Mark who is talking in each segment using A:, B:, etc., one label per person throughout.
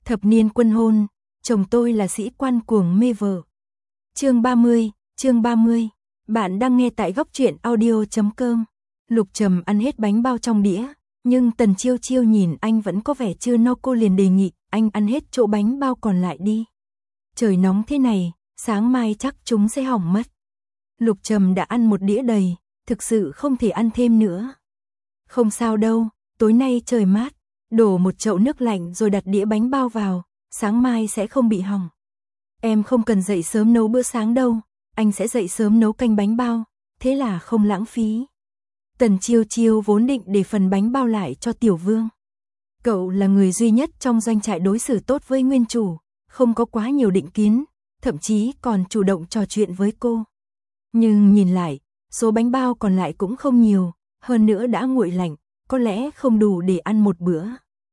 A: Thập niên quân hôn, chồng tôi là sĩ quan cuồng mê vợ. Chương 30, bạn đang nghe tại góc truyện audio.com. Lục Trầm ăn hết bánh bao trong đĩa, nhưng Tần Chiêu Chiêu nhìn anh vẫn có vẻ chưa no, cô liền đề nghị anh ăn hết chỗ bánh bao còn lại đi. Trời nóng thế này, sáng mai chắc chúng sẽ hỏng mất. Lục Trầm đã ăn một đĩa đầy, thực sự không thể ăn thêm nữa. Không sao đâu, tối nay trời mát, đổ một chậu nước lạnh rồi đặt đĩa bánh bao vào, sáng mai sẽ không bị hỏng. Em không cần dậy sớm nấu bữa sáng đâu, anh sẽ dậy sớm nấu canh bánh bao, thế là không lãng phí. Tần Chiêu Chiêu vốn định để phần bánh bao lại cho Tiểu Vương. Cậu là người duy nhất trong doanh trại đối xử tốt với nguyên chủ, không có quá nhiều định kiến, thậm chí còn chủ động trò chuyện với cô. Nhưng nhìn lại, số bánh bao còn lại cũng không nhiều, hơn nữa đã nguội lạnh, có lẽ không đủ để ăn một bữa.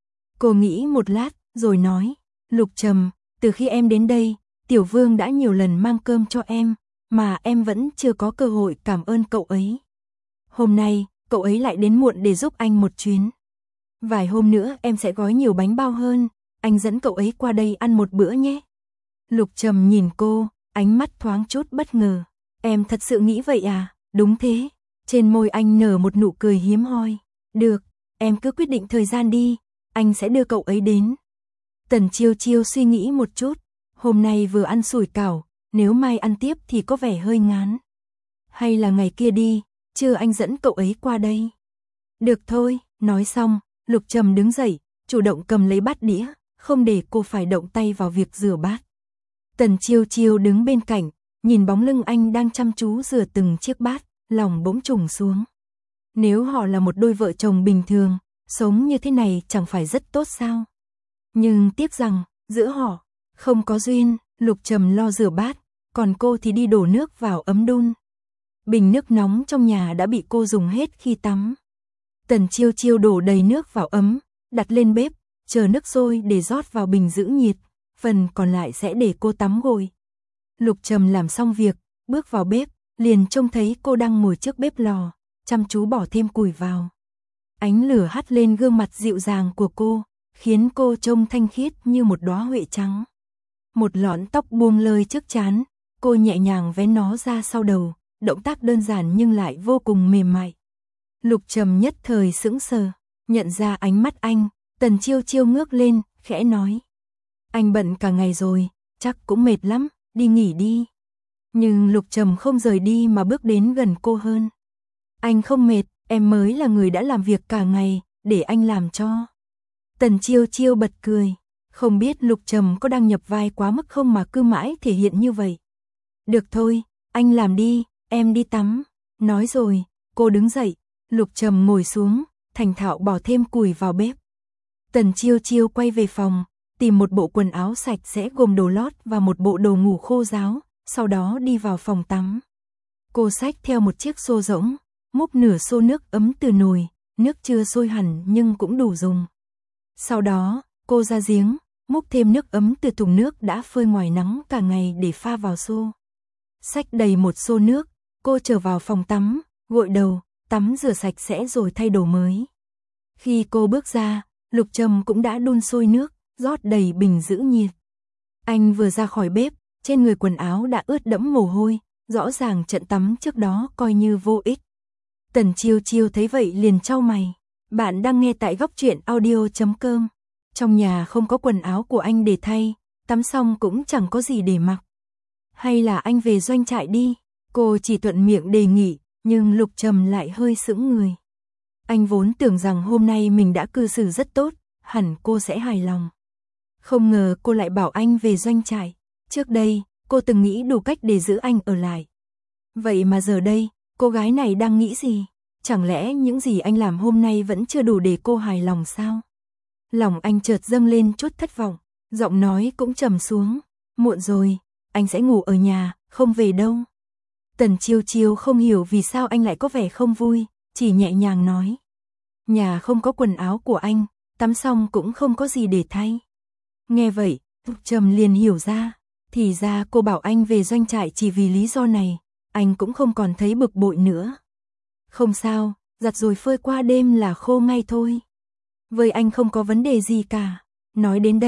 A: Cô nghĩ một lát, rồi nói, Lục Trầm, từ khi em đến đây, Tiểu Vương đã nhiều lần mang cơm cho em, mà em vẫn chưa có cơ hội cảm ơn cậu ấy. Hôm nay, cậu ấy lại đến muộn để giúp anh một chuyến. Vài hôm nữa em sẽ gói nhiều bánh bao hơn, anh dẫn cậu ấy qua đây ăn một bữa nhé. Lục Trầm nhìn cô, ánh mắt thoáng chút bất ngờ. Em thật sự nghĩ vậy à? Đúng thế. Trên môi anh nở một nụ cười hiếm hoi. Được, em cứ quyết định thời gian đi, anh sẽ đưa cậu ấy đến. Tần Chiêu Chiêu suy nghĩ một chút, hôm nay vừa ăn sủi cảo, nếu mai ăn tiếp thì có vẻ hơi ngán. Hay là ngày kia đi, trưa anh dẫn cậu ấy qua đây. Được thôi, nói xong, Lục Trầm đứng dậy, chủ động cầm lấy bát đĩa, không để cô phải động tay vào việc rửa bát. Tần Chiêu Chiêu đứng bên cạnh, nhìn bóng lưng anh đang chăm chú rửa từng chiếc bát, lòng bỗng trùng xuống. Nếu họ là một đôi vợ chồng bình thường, sống như thế này chẳng phải rất tốt sao? Nhưng tiếc rằng, giữa họ, không có duyên. Lục Trầm lo rửa bát, còn cô thì đi đổ nước vào ấm đun. Bình nước nóng trong nhà đã bị cô dùng hết khi tắm. Tần Chiêu Chiêu đổ đầy nước vào ấm, đặt lên bếp, chờ nước sôi để rót vào bình giữ nhiệt, phần còn lại sẽ để cô tắm gội. Lục Trầm làm xong việc, bước vào bếp, liền trông thấy cô đang ngồi trước bếp lò, chăm chú bỏ thêm củi vào. Ánh lửa hắt lên gương mặt dịu dàng của cô, khiến cô trông thanh khiết như một đóa huệ trắng. Một lọn tóc buông lơi trước trán, cô nhẹ nhàng vén nó ra sau đầu, động tác đơn giản nhưng lại vô cùng mềm mại. Lục Trầm nhất thời sững sờ, nhận ra ánh mắt anh, Tần Chiêu Chiêu ngước lên, khẽ nói. Anh bận cả ngày rồi, chắc cũng mệt lắm, đi nghỉ đi. Nhưng Lục Trầm không rời đi mà bước đến gần cô hơn. Anh không mệt, em mới là người đã làm việc cả ngày, để anh làm cho. Tần Chiêu Chiêu bật cười, không biết Lục Trầm có đang nhập vai quá mức không mà cứ mãi thể hiện như vậy. Được thôi, anh làm đi, em đi tắm. Nói rồi, cô đứng dậy, Lục Trầm ngồi xuống, thành thạo bỏ thêm củi vào bếp. Tần Chiêu Chiêu quay về phòng, tìm một bộ quần áo sạch sẽ gồm đồ lót và một bộ đồ ngủ khô ráo, sau đó đi vào phòng tắm. Cô xách theo một chiếc xô rỗng, múc nửa xô nước ấm từ nồi, nước chưa sôi hẳn nhưng cũng đủ dùng. Sau đó, cô ra giếng, múc thêm nước ấm từ thùng nước đã phơi ngoài nắng cả ngày để pha vào xô. Xách đầy một xô nước, cô trở vào phòng tắm, gội đầu, tắm rửa sạch sẽ rồi thay đồ mới. Khi cô bước ra, Lục Trầm cũng đã đun sôi nước, rót đầy bình giữ nhiệt. Anh vừa ra khỏi bếp, trên người quần áo đã ướt đẫm mồ hôi, rõ ràng trận tắm trước đó coi như vô ích. Tần Chiêu Chiêu thấy vậy liền chau mày. Bạn đang nghe tại góc truyện audio.com. Trong nhà không có quần áo của anh để thay, tắm xong cũng chẳng có gì để mặc. Hay là anh về doanh trại đi? Cô chỉ thuận miệng đề nghị, nhưng Lục Trầm lại hơi sững người. Anh vốn tưởng rằng hôm nay mình đã cư xử rất tốt, hẳn cô sẽ hài lòng. Không ngờ cô lại bảo anh về doanh trại. Trước đây, cô từng nghĩ đủ cách để giữ anh ở lại. Vậy mà giờ đây, cô gái này đang nghĩ gì? Chẳng lẽ những gì anh làm hôm nay vẫn chưa đủ để cô hài lòng sao? Lòng anh chợt dâng lên chút thất vọng, giọng nói cũng trầm xuống. Muộn rồi, anh sẽ ngủ ở nhà, không về đâu. Tần Chiêu Chiêu không hiểu vì sao anh lại có vẻ không vui, chỉ nhẹ nhàng nói. Nhà không có quần áo của anh, tắm xong cũng không có gì để thay. Nghe vậy, Lục Trầm liền hiểu ra, thì ra cô bảo anh về doanh trại chỉ vì lý do này, anh cũng không còn thấy bực bội nữa. Không sao, giặt rồi phơi qua đêm là khô ngay thôi. Với anh không có vấn đề gì cả. Nói đến đây,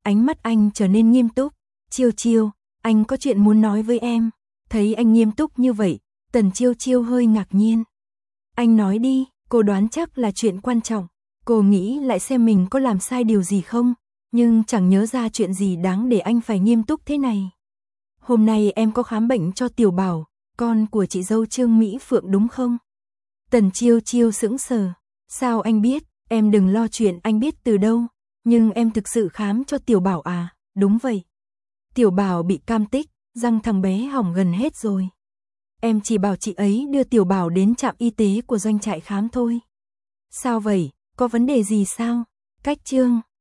A: Ánh mắt anh trở nên nghiêm túc. Chiêu Chiêu, anh có chuyện muốn nói với em. Thấy anh nghiêm túc như vậy, Tần Chiêu Chiêu hơi ngạc nhiên. Anh nói đi, cô đoán chắc là chuyện quan trọng. Cô nghĩ lại xem mình có làm sai điều gì không, nhưng chẳng nhớ ra chuyện gì đáng để anh phải nghiêm túc thế này. Hôm nay em có khám bệnh cho Tiểu Bảo, con của chị dâu Trương Mỹ Phượng đúng không? Tần Chiêu Chiêu sững sờ. Sao anh biết? Em đừng lo chuyện anh biết từ đâu. Nhưng em thực sự khám cho Tiểu Bảo à? Đúng vậy. Tiểu Bảo bị cam tích, răng thằng bé hỏng gần hết rồi. Em chỉ bảo chị ấy đưa Tiểu Bảo đến trạm y tế của doanh trại khám thôi. Sao vậy? Có vấn đề gì sao? Cách Trương